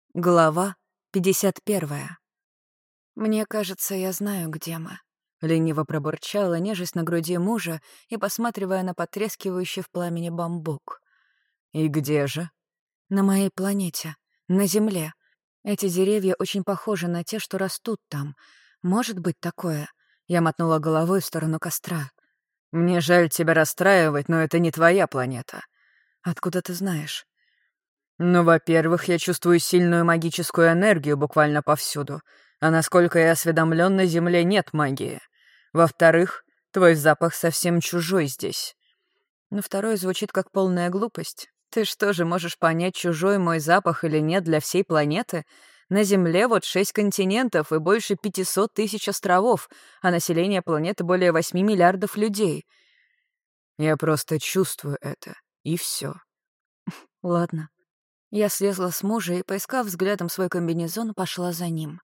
Глава 51. «Мне кажется, я знаю, где мы», — лениво пробурчала, нежесть на груди мужа и посматривая на потрескивающий в пламени бамбук. «И где же?» «На моей планете, на Земле. Эти деревья очень похожи на те, что растут там. Может быть такое?» Я мотнула головой в сторону костра. «Мне жаль тебя расстраивать, но это не твоя планета». «Откуда ты знаешь?» «Ну, во-первых, я чувствую сильную магическую энергию буквально повсюду, а насколько я осведомлен, на Земле нет магии. Во-вторых, твой запах совсем чужой здесь». Но второе звучит как полная глупость. Ты что же можешь понять, чужой мой запах или нет для всей планеты? На Земле вот 6 континентов и больше 500 тысяч островов, а население планеты более 8 миллиардов людей. Я просто чувствую это, и все. Ладно. Я слезла с мужа и, поискав взглядом свой комбинезон, пошла за ним.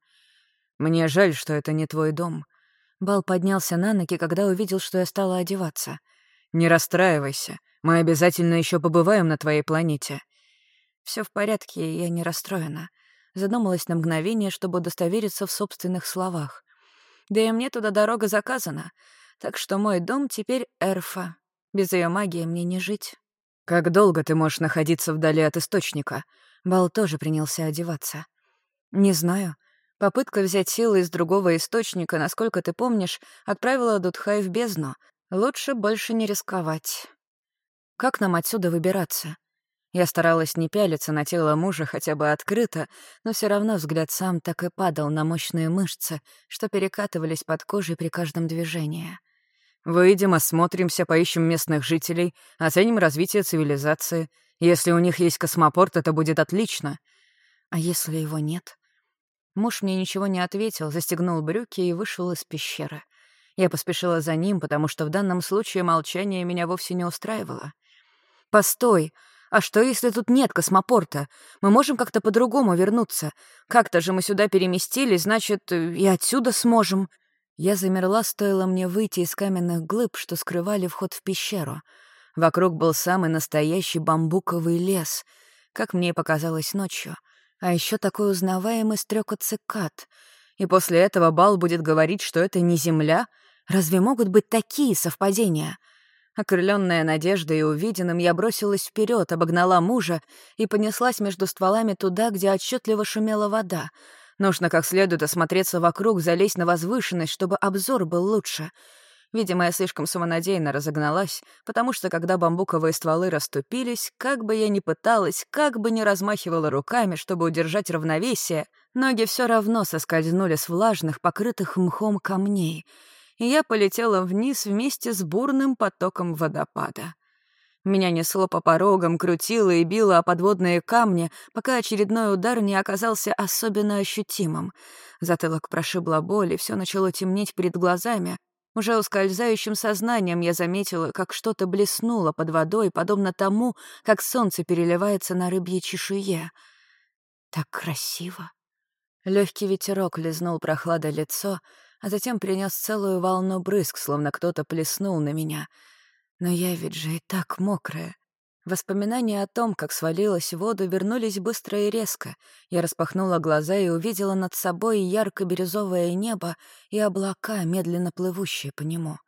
Мне жаль, что это не твой дом. Бал поднялся на ноги, когда увидел, что я стала одеваться. Не расстраивайся, мы обязательно еще побываем на твоей планете. Все в порядке, я не расстроена. Задумалась на мгновение, чтобы удостовериться в собственных словах. Да и мне туда дорога заказана, так что мой дом теперь Эрфа. Без ее магии мне не жить. Как долго ты можешь находиться вдали от источника? Бал тоже принялся одеваться. Не знаю. Попытка взять силы из другого источника, насколько ты помнишь, отправила Дудхай в бездну. Лучше больше не рисковать. Как нам отсюда выбираться? Я старалась не пялиться на тело мужа хотя бы открыто, но все равно взгляд сам так и падал на мощные мышцы, что перекатывались под кожей при каждом движении. Выйдем, осмотримся, поищем местных жителей, оценим развитие цивилизации. Если у них есть космопорт, это будет отлично. А если его нет? Муж мне ничего не ответил, застегнул брюки и вышел из пещеры. Я поспешила за ним, потому что в данном случае молчание меня вовсе не устраивало. «Постой! А что, если тут нет космопорта? Мы можем как-то по-другому вернуться. Как-то же мы сюда переместились, значит, и отсюда сможем». Я замерла, стоило мне выйти из каменных глыб, что скрывали вход в пещеру. Вокруг был самый настоящий бамбуковый лес, как мне и показалось ночью. А еще такой узнаваемый стрекот цикад. И после этого Бал будет говорить, что это не Земля? Разве могут быть такие совпадения? Окрыленная надеждой и увиденным, я бросилась вперед, обогнала мужа и понеслась между стволами туда, где отчетливо шумела вода. Нужно как следует осмотреться вокруг, залезть на возвышенность, чтобы обзор был лучше. Видимо, я слишком самонадеянно разогналась, потому что, когда бамбуковые стволы расступились, как бы я ни пыталась, как бы ни размахивала руками, чтобы удержать равновесие, ноги все равно соскользнули с влажных, покрытых мхом камней, и я полетела вниз вместе с бурным потоком водопада. Меня несло по порогам, крутило и било о подводные камни, пока очередной удар не оказался особенно ощутимым. Затылок прошибла боль, и все начало темнеть перед глазами. Уже ускользающим сознанием я заметила, как что-то блеснуло под водой, подобно тому, как солнце переливается на рыбьей чешуе. Так красиво. Легкий ветерок лизнул прохладой лицо, а затем принес целую волну брызг, словно кто-то плеснул на меня. Но я ведь же и так мокрая. Воспоминания о том, как свалилась в воду, вернулись быстро и резко. Я распахнула глаза и увидела над собой ярко-бирюзовое небо и облака, медленно плывущие по нему.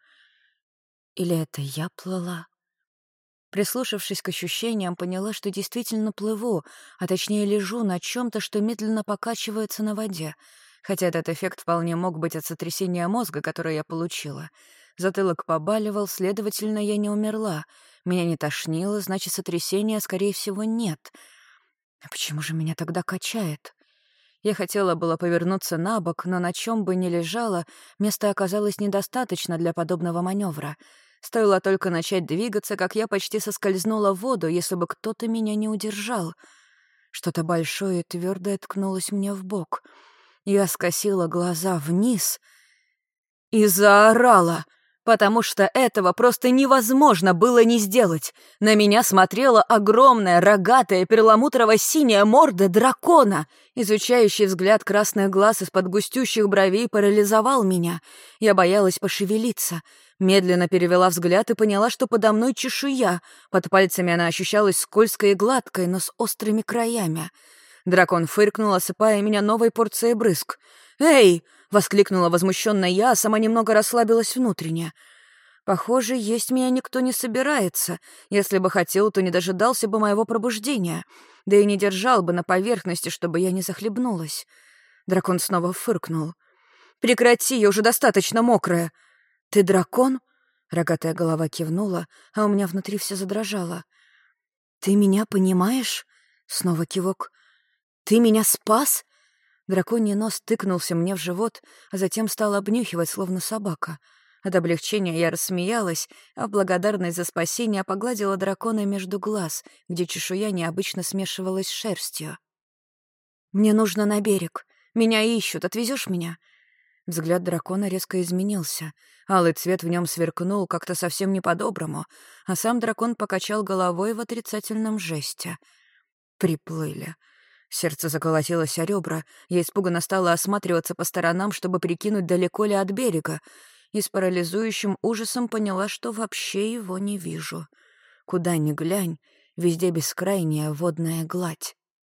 Или это я плыла? Прислушавшись к ощущениям, поняла, что действительно плыву, а точнее лежу на чем-то, что медленно покачивается на воде. Хотя этот эффект вполне мог быть от сотрясения мозга, которое я получила. Затылок побаливал, следовательно, я не умерла. Меня не тошнило, значит, сотрясения, скорее всего, нет. А почему же меня тогда качает? Я хотела было повернуться на бок, но на чем бы ни лежала, места оказалось недостаточно для подобного маневра. Стоило только начать двигаться, как я почти соскользнула в воду, если бы кто-то меня не удержал. Что-то большое и твердое ткнулось мне в бок. Я скосила глаза вниз и заорала, потому что этого просто невозможно было не сделать. На меня смотрела огромная, рогатая, перламутрово-синяя морда дракона. Изучающий взгляд красных глаз из-под густющих бровей парализовал меня. Я боялась пошевелиться. Медленно перевела взгляд и поняла, что подо мной чешуя. Под пальцами она ощущалась скользкой и гладкой, но с острыми краями. Дракон фыркнул, осыпая меня новой порцией брызг. «Эй!» — воскликнула возмущенная я, а сама немного расслабилась внутренне. Похоже, есть меня никто не собирается. Если бы хотел, то не дожидался бы моего пробуждения. Да и не держал бы на поверхности, чтобы я не захлебнулась. Дракон снова фыркнул. «Прекрати, я уже достаточно мокрая». «Ты дракон?» — рогатая голова кивнула, а у меня внутри все задрожало. «Ты меня понимаешь?» — снова кивок. «Ты меня спас?» Драконий нос тыкнулся мне в живот, а затем стал обнюхивать, словно собака. От облегчения я рассмеялась, а в благодарность за спасение погладила дракона между глаз, где чешуя необычно смешивалась с шерстью. «Мне нужно на берег. Меня ищут. Отвезешь меня?» Взгляд дракона резко изменился. Алый цвет в нем сверкнул как-то совсем не по-доброму, а сам дракон покачал головой в отрицательном жесте. Приплыли. Сердце заколотилось о ребра. Я испуганно стала осматриваться по сторонам, чтобы прикинуть, далеко ли от берега, и с парализующим ужасом поняла, что вообще его не вижу. Куда ни глянь, везде бескрайняя водная гладь.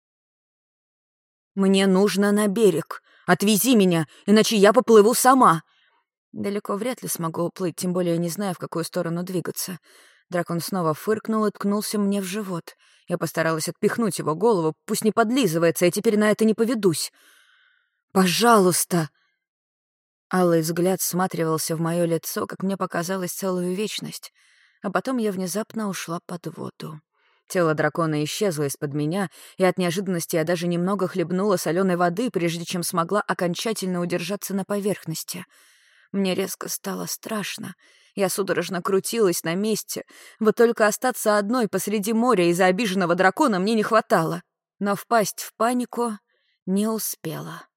«Мне нужно на берег. Отвези меня, иначе я поплыву сама!» Далеко вряд ли смогу уплыть, тем более не знаю, в какую сторону двигаться. Дракон снова фыркнул и ткнулся мне в живот. Я постаралась отпихнуть его голову, пусть не подлизывается, я теперь на это не поведусь. «Пожалуйста!» Алый взгляд всматривался в мое лицо, как мне показалось, целую вечность. А потом я внезапно ушла под воду. Тело дракона исчезло из-под меня, и от неожиданности я даже немного хлебнула соленой воды, прежде чем смогла окончательно удержаться на поверхности. Мне резко стало страшно. Я судорожно крутилась на месте. Вот только остаться одной посреди моря из-за обиженного дракона мне не хватало. Но впасть в панику не успела.